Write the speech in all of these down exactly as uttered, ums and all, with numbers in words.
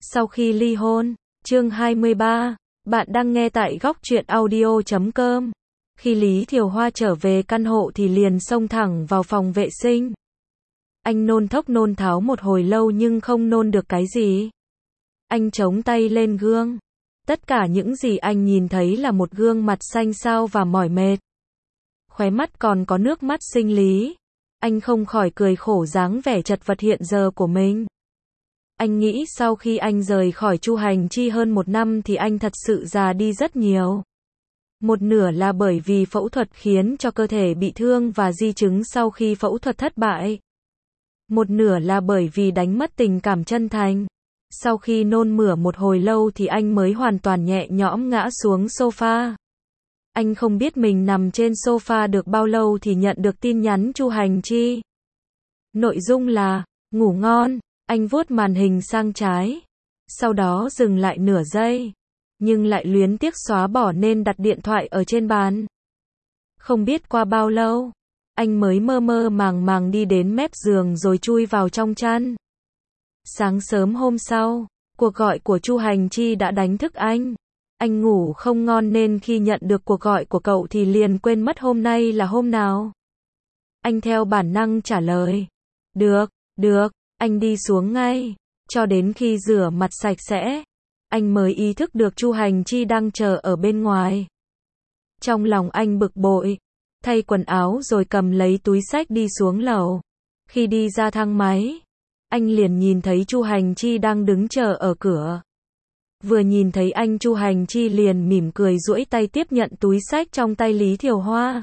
Sau khi ly hôn, chương hai mươi ba, bạn đang nghe tại góc truyện audio chấm com. Khi Lý Thiều Hoa trở về căn hộ thì liền xông thẳng vào phòng vệ sinh. Anh nôn thốc nôn tháo một hồi lâu nhưng không nôn được cái gì. Anh chống tay lên gương. Tất cả những gì anh nhìn thấy là một gương mặt xanh xao và mỏi mệt. Khóe mắt còn có nước mắt sinh lý. Anh không khỏi cười khổ dáng vẻ chật vật hiện giờ của mình. Anh nghĩ sau khi anh rời khỏi Chu Hành Chi hơn một năm thì anh thật sự già đi rất nhiều. Một nửa là bởi vì phẫu thuật khiến cho cơ thể bị thương và di chứng sau khi phẫu thuật thất bại. Một nửa là bởi vì đánh mất tình cảm chân thành. Sau khi nôn mửa một hồi lâu thì anh mới hoàn toàn nhẹ nhõm ngã xuống sofa. Anh không biết mình nằm trên sofa được bao lâu thì nhận được tin nhắn Chu Hành Chi. Nội dung là, ngủ ngon. Anh vuốt màn hình sang trái. Sau đó dừng lại nửa giây. Nhưng lại luyến tiếc xóa bỏ nên đặt điện thoại ở trên bàn. Không biết qua bao lâu, anh mới mơ mơ màng màng đi đến mép giường rồi chui vào trong chăn. Sáng sớm hôm sau, cuộc gọi của Chu Hành Chi đã đánh thức anh. Anh ngủ không ngon nên khi nhận được cuộc gọi của cậu thì liền quên mất hôm nay là hôm nào. Anh theo bản năng trả lời. Được, được, anh đi xuống ngay. Cho đến khi rửa mặt sạch sẽ, anh mới ý thức được Chu Hành Chi đang chờ ở bên ngoài. Trong lòng anh bực bội, thay quần áo rồi cầm lấy túi xách đi xuống lầu. Khi đi ra thang máy, anh liền nhìn thấy Chu Hành Chi đang đứng chờ ở cửa. Vừa nhìn thấy anh, Chu Hành Chi liền mỉm cười duỗi tay tiếp nhận túi xách trong tay Lý Thiều Hoa.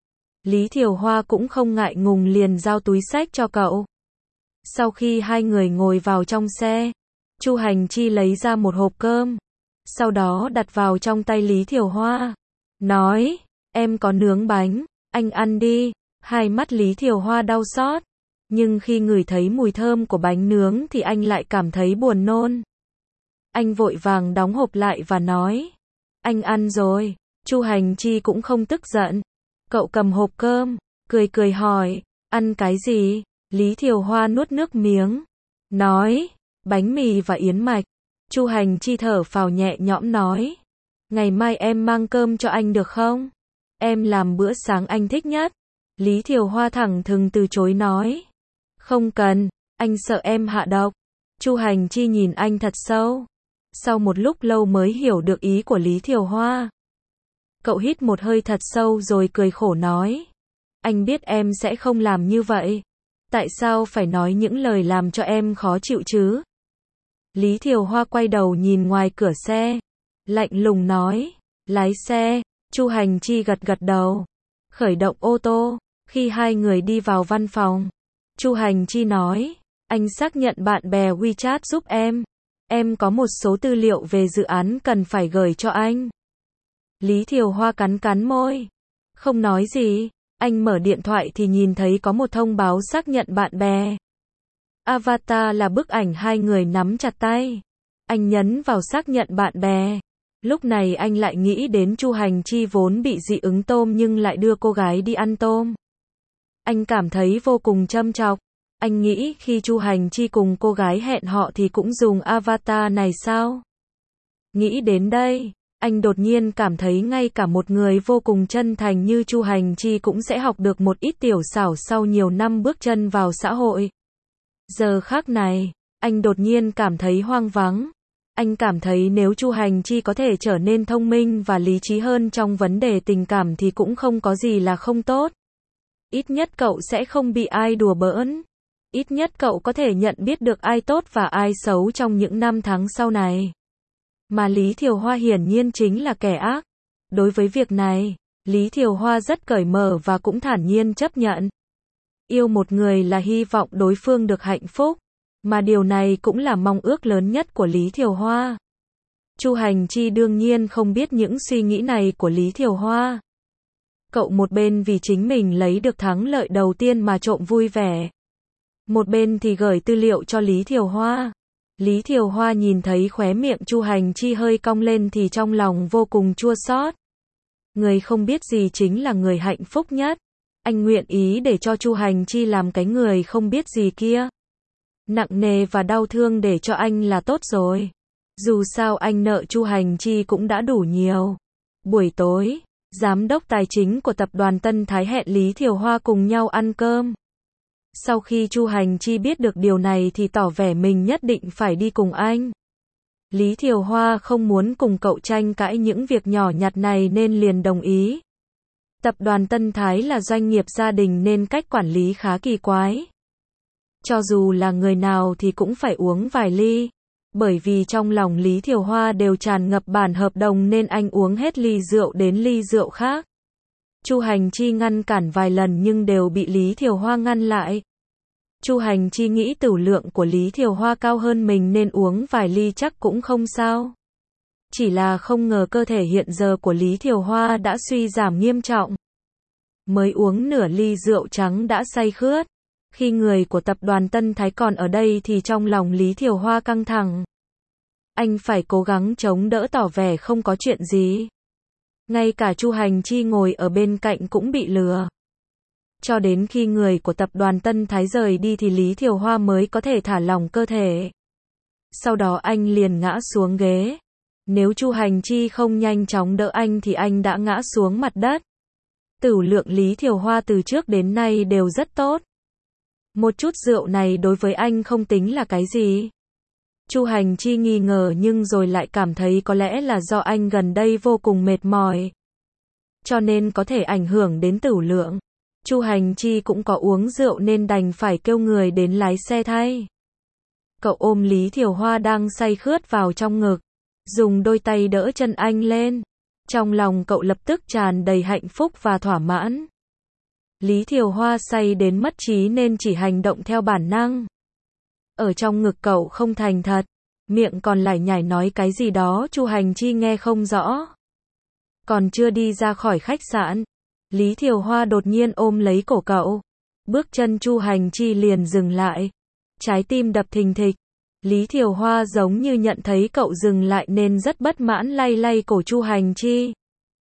Lý Thiều Hoa cũng không ngại ngùng liền giao túi xách cho cậu. Sau khi hai người ngồi vào trong xe, Chu Hành Chi lấy ra một hộp cơm, sau đó đặt vào trong tay Lý Thiều Hoa. Nói, em có nướng bánh, anh ăn đi. Hai mắt Lý Thiều Hoa đau xót, nhưng khi ngửi thấy mùi thơm của bánh nướng thì anh lại cảm thấy buồn nôn. Anh vội vàng đóng hộp lại và nói, anh ăn rồi. Chu Hành Chi cũng không tức giận. Cậu cầm hộp cơm, cười cười hỏi, ăn cái gì? Lý Thiều Hoa nuốt nước miếng, nói, bánh mì và yến mạch. Chu Hành Chi thở phào nhẹ nhõm nói, ngày mai em mang cơm cho anh được không? Em làm bữa sáng anh thích nhất. Lý Thiều Hoa thẳng thừng từ chối nói, không cần, anh sợ em hạ độc. Chu Hành Chi nhìn anh thật sâu. Sau một lúc lâu mới hiểu được ý của Lý Thiều Hoa. Cậu hít một hơi thật sâu rồi cười khổ nói, anh biết em sẽ không làm như vậy. Tại sao phải nói những lời làm cho em khó chịu chứ? Lý Thiều Hoa quay đầu nhìn ngoài cửa xe, lạnh lùng nói, lái xe. Chu Hành Chi gật gật đầu, khởi động ô tô. Khi hai người đi vào văn phòng, Chu Hành Chi nói, anh xác nhận bạn bè WeChat giúp em. Em có một số tư liệu về dự án cần phải gửi cho anh. Lý Thiều Hoa cắn cắn môi, không nói gì. Anh mở điện thoại thì nhìn thấy có một thông báo xác nhận bạn bè. Avatar là bức ảnh hai người nắm chặt tay. Anh nhấn vào xác nhận bạn bè. Lúc này anh lại nghĩ đến Chu Hành Chi vốn bị dị ứng tôm nhưng lại đưa cô gái đi ăn tôm. Anh cảm thấy vô cùng châm chọc. Anh nghĩ khi Chu Hành Chi cùng cô gái hẹn họ thì cũng dùng avatar này sao? Nghĩ đến đây, anh đột nhiên cảm thấy ngay cả một người vô cùng chân thành như Chu Hành Chi cũng sẽ học được một ít tiểu xảo sau nhiều năm bước chân vào xã hội. Giờ khắc này, anh đột nhiên cảm thấy hoang vắng. Anh cảm thấy nếu Chu Hành Chi có thể trở nên thông minh và lý trí hơn trong vấn đề tình cảm thì cũng không có gì là không tốt. Ít nhất cậu sẽ không bị ai đùa bỡn. Ít nhất cậu có thể nhận biết được ai tốt và ai xấu trong những năm tháng sau này. Mà Lý Thiều Hoa hiển nhiên chính là kẻ ác. Đối với việc này, Lý Thiều Hoa rất cởi mở và cũng thản nhiên chấp nhận. Yêu một người là hy vọng đối phương được hạnh phúc, mà điều này cũng là mong ước lớn nhất của Lý Thiều Hoa. Chu Hành Chi đương nhiên không biết những suy nghĩ này của Lý Thiều Hoa. Cậu một bên vì chính mình lấy được thắng lợi đầu tiên mà trộm vui vẻ, một bên thì gửi tư liệu cho Lý Thiều Hoa. Lý Thiều Hoa nhìn thấy khóe miệng Chu Hành Chi hơi cong lên thì trong lòng vô cùng chua xót. Người không biết gì chính là người hạnh phúc nhất. Anh nguyện ý để cho Chu Hành Chi làm cái người không biết gì kia. nặng nề và đau thương để cho anh là tốt rồi. Dù sao anh nợ Chu Hành Chi cũng đã đủ nhiều. Buổi tối, giám đốc tài chính của tập đoàn Tân Thái hẹn Lý Thiều Hoa cùng nhau ăn cơm. Sau khi Chu Hành Chi biết được điều này thì tỏ vẻ mình nhất định phải đi cùng anh. Lý Thiều Hoa không muốn cùng cậu tranh cãi những việc nhỏ nhặt này nên liền đồng ý. Tập đoàn Tân Thái là doanh nghiệp gia đình nên cách quản lý khá kỳ quái. Cho dù là người nào thì cũng phải uống vài ly. Bởi vì trong lòng Lý Thiều Hoa đều tràn ngập bản hợp đồng nên anh uống hết ly rượu đến ly rượu khác. Chu Hành Chi ngăn cản vài lần nhưng đều bị Lý Thiều Hoa ngăn lại. Chu Hành Chi nghĩ tửu lượng của Lý Thiều Hoa cao hơn mình nên uống vài ly chắc cũng không sao. Chỉ là không ngờ cơ thể hiện giờ của Lý Thiều Hoa đã suy giảm nghiêm trọng. Mới uống nửa ly rượu trắng đã say khướt. Khi người của tập đoàn Tân Thái còn ở đây thì trong lòng Lý Thiều Hoa căng thẳng. Anh phải cố gắng chống đỡ tỏ vẻ không có chuyện gì. Ngay cả Chu Hành Chi ngồi ở bên cạnh cũng bị lừa. Cho đến khi người của tập đoàn Tân Thái rời đi thì Lý Thiều Hoa mới có thể thả lỏng cơ thể. Sau đó anh liền ngã xuống ghế. Nếu Chu Hành Chi không nhanh chóng đỡ anh thì anh đã ngã xuống mặt đất. Tửu lượng Lý Thiều Hoa từ trước đến nay đều rất tốt. Một chút rượu này đối với anh không tính là cái gì. Chu Hành Chi nghi ngờ nhưng rồi lại cảm thấy có lẽ là do anh gần đây vô cùng mệt mỏi. Cho nên có thể ảnh hưởng đến tửu lượng. Chu Hành Chi cũng có uống rượu nên đành phải kêu người đến lái xe thay. Cậu ôm Lý Thiều Hoa đang say khướt vào trong ngực. Dùng đôi tay đỡ chân anh lên. Trong lòng cậu lập tức tràn đầy hạnh phúc và thỏa mãn. Lý Thiều Hoa say đến mất trí nên chỉ hành động theo bản năng. Ở trong ngực cậu không thành thật, miệng còn lải nhải nói cái gì đó Chu Hành Chi nghe không rõ. Còn chưa đi ra khỏi khách sạn, Lý Thiều Hoa đột nhiên ôm lấy cổ cậu. Bước chân Chu Hành Chi liền dừng lại. Trái tim đập thình thịch. Lý Thiều Hoa giống như nhận thấy cậu dừng lại nên rất bất mãn lay lay cổ Chu Hành Chi.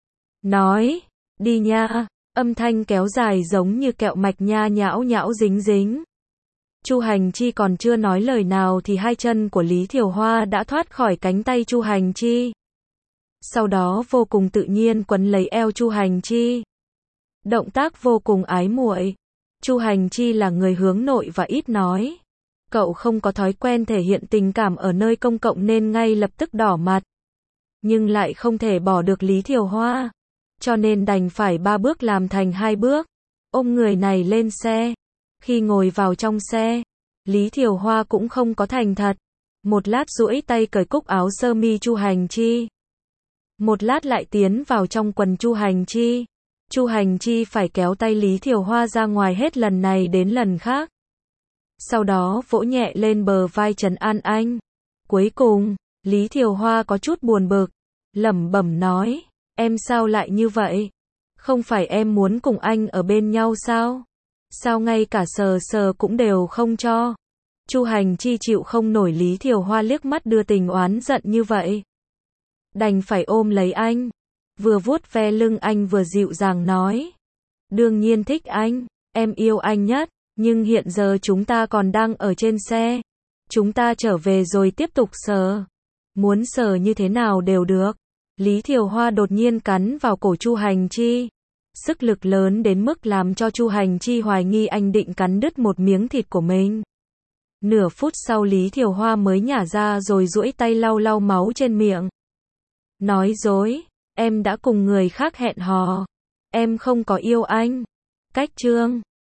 Nói, đi nha. Âm thanh kéo dài giống như kẹo mạch nha nhão nhão dính dính. Chu Hành Chi còn chưa nói lời nào thì hai chân của Lý Thiều Hoa đã thoát khỏi cánh tay Chu Hành Chi. Sau đó vô cùng tự nhiên quấn lấy eo Chu Hành Chi. Động tác vô cùng ái muội. Chu Hành Chi là người hướng nội và ít nói. Cậu không có thói quen thể hiện tình cảm ở nơi công cộng nên ngay lập tức đỏ mặt. Nhưng lại không thể bỏ được Lý Thiều Hoa. Cho nên đành phải ba bước làm thành hai bước. Ôm người này lên xe. Khi ngồi vào trong xe, Lý Thiều Hoa cũng không có thành thật. Một lát duỗi tay cởi cúc áo sơ mi Chu Hành Chi. Một lát lại tiến vào trong quần Chu Hành Chi. Chu Hành Chi phải kéo tay Lý Thiều Hoa ra ngoài hết lần này đến lần khác. Sau đó vỗ nhẹ lên bờ vai trấn an anh. Cuối cùng, Lý Thiều Hoa có chút buồn bực, lẩm bẩm nói, em sao lại như vậy? Không phải em muốn cùng anh ở bên nhau sao? Sao ngay cả sờ sờ cũng đều không cho? Chu Hành Chi chịu không nổi Lý Thiều Hoa liếc mắt đưa tình oán giận như vậy. Đành phải ôm lấy anh. Vừa vuốt ve lưng anh vừa dịu dàng nói. Đương nhiên thích anh, em yêu anh nhất, nhưng hiện giờ chúng ta còn đang ở trên xe. Chúng ta trở về rồi tiếp tục sờ. Muốn sờ như thế nào đều được. Lý Thiều Hoa đột nhiên cắn vào cổ Chu Hành Chi. Sức lực lớn đến mức làm cho Chu Hành Chi hoài nghi anh định cắn đứt một miếng thịt của mình. Nửa phút sau Lý Thiều Hoa mới nhả ra rồi duỗi tay lau lau máu trên miệng. Nói dối, em đã cùng người khác hẹn hò. Em không có yêu anh. Cách chương